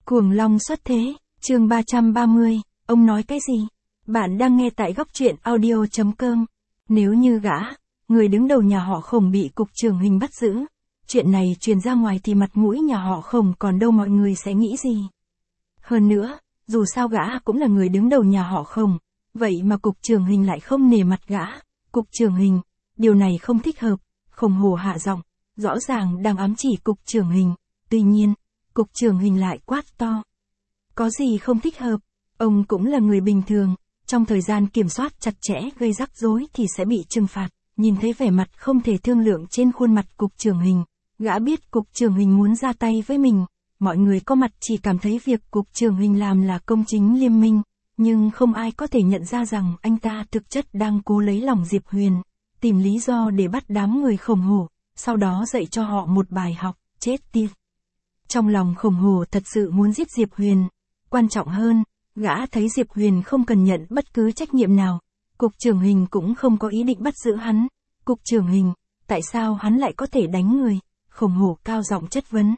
Cuồng long xuất thế, chương 330, ông nói cái gì? Bạn đang nghe tại góc truyện audio.com. Nếu như gã, người đứng đầu nhà họ Khổng bị cục trưởng Hình bắt giữ, chuyện này truyền ra ngoài thì mặt mũi nhà họ Khổng còn đâu, mọi người sẽ nghĩ gì? Hơn nữa, dù sao gã cũng là người đứng đầu nhà họ Khổng, vậy mà cục trưởng Hình lại không nể mặt gã. Cục trưởng Hình, điều này không thích hợp. Khổng Hổ hạ giọng, rõ ràng đang ám chỉ cục trưởng Hình. Tuy nhiên, cục trưởng Hình lại quát to. Có gì không thích hợp? Ông cũng là người bình thường, trong thời gian kiểm soát chặt chẽ gây rắc rối thì sẽ bị trừng phạt. Nhìn thấy vẻ mặt không thể thương lượng trên khuôn mặt cục trưởng Hình, gã biết cục trưởng Hình muốn ra tay với mình. Mọi người có mặt chỉ cảm thấy việc cục trưởng Hình làm là công chính liêm minh, nhưng không ai có thể nhận ra rằng anh ta thực chất đang cố lấy lòng Diệp Huyền, tìm lý do để bắt đám người Khổng Hổ, sau đó dạy cho họ một bài học, chết tiệt. Trong lòng Khổng Hổ thật sự muốn giết Diệp Huyền. Quan trọng hơn, gã thấy Diệp Huyền không cần nhận bất cứ trách nhiệm nào. Cục trưởng Hình cũng không có ý định bắt giữ hắn. Cục trưởng Hình, tại sao hắn lại có thể đánh người? Khổng Hổ cao giọng chất vấn.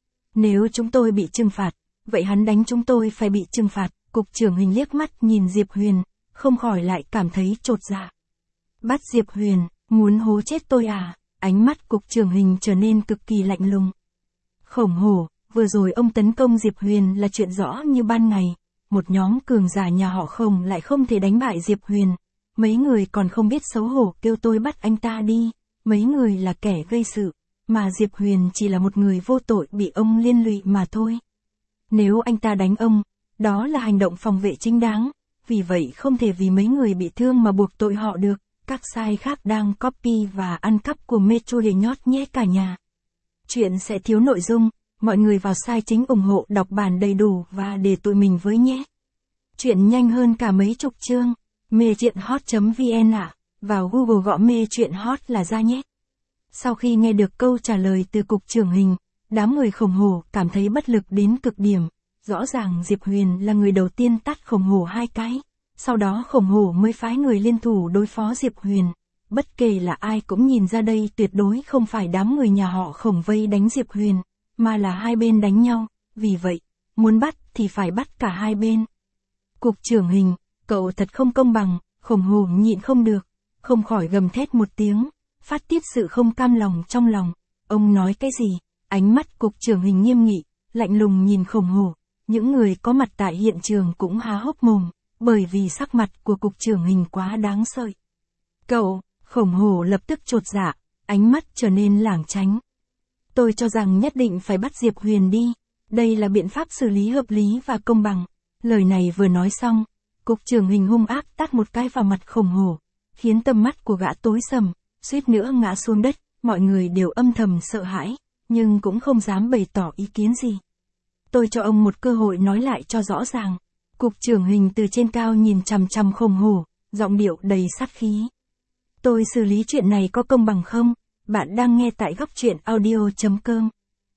Nếu chúng tôi bị trừng phạt, vậy hắn đánh chúng tôi phải bị trừng phạt. Cục trưởng Hình liếc mắt nhìn Diệp Huyền, không khỏi lại cảm thấy chột dạ. Bắt Diệp Huyền, muốn hố chết tôi à? Ánh mắt cục trưởng Hình trở nên cực kỳ lạnh lùng. Khổng Hổ, vừa rồi ông tấn công Diệp Huyền là chuyện rõ như ban ngày. Một nhóm cường giả nhà họ Khổng lại không thể đánh bại Diệp Huyền. Mấy người còn không biết xấu hổ kêu tôi bắt anh ta đi. Mấy người là kẻ gây sự, mà Diệp Huyền chỉ là một người vô tội bị ông liên lụy mà thôi. Nếu anh ta đánh ông, đó là hành động phòng vệ chính đáng. Vì vậy không thể vì mấy người bị thương mà buộc tội họ được. Các site khác đang copy và ăn cắp của Metro để nhót nhét cả nhà. Chuyện sẽ thiếu nội dung, mọi người vào site chính ủng hộ đọc bản đầy đủ và để tụi mình với nhé. Chuyện nhanh hơn cả mấy chục chương. Mechuyện.hot.vn ạ. Vào Google gõ mê chuyện hot là ra nhé. Sau khi nghe được câu trả lời từ cục trưởng Hình, đám người Khổng Hổ cảm thấy bất lực đến cực điểm. Rõ ràng Diệp Huyền là người đầu tiên tát Khổng Hổ 2 cái. Sau đó Khổng Hổ mới phái người liên thủ đối phó Diệp Huyền. Bất kể là ai cũng nhìn ra đây tuyệt đối không phải đám người nhà họ Khổng vây đánh Diệp Huyền, mà là hai bên đánh nhau. Vì vậy, muốn bắt thì phải bắt cả hai bên. Cục trưởng Hình, cậu thật không công bằng. Khổng Hổ nhịn không được, không khỏi gầm thét một tiếng, phát tiết sự không cam lòng trong lòng. Ông nói cái gì? Ánh mắt cục trưởng Hình nghiêm nghị, lạnh lùng nhìn Khổng Hổ. Những người có mặt tại hiện trường cũng há hốc mồm, bởi vì sắc mặt của cục trưởng Hình quá đáng sợ. Cậu, Khổng Hổ lập tức chột dạ, ánh mắt trở nên lảng tránh. Tôi cho rằng nhất định phải bắt Diệp Huyền đi. Đây là biện pháp xử lý hợp lý và công bằng. Lời này vừa nói xong, cục trưởng Hình hung ác tát một cái vào mặt Khổng Hổ, khiến tầm mắt của gã tối sầm, suýt nữa ngã xuống đất. Mọi người đều âm thầm sợ hãi, nhưng cũng không dám bày tỏ ý kiến gì. Tôi cho ông một cơ hội nói lại cho rõ ràng. Cục trưởng Hình từ trên cao nhìn chằm chằm Khổng Hổ, giọng điệu đầy sát khí. Tôi xử lý chuyện này có công bằng không? Bạn đang nghe tại góc truyện audio.com.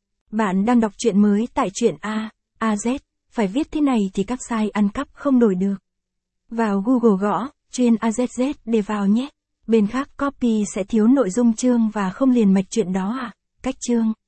Bạn đang đọc truyện mới tại truyện A.Z. Phải viết thế này thì các site ăn cắp không đổi được. Vào Google gõ truyện AZZ để vào nhé. Bên khác copy sẽ thiếu nội dung chương và không liền mạch chuyện đó à? Cách chương.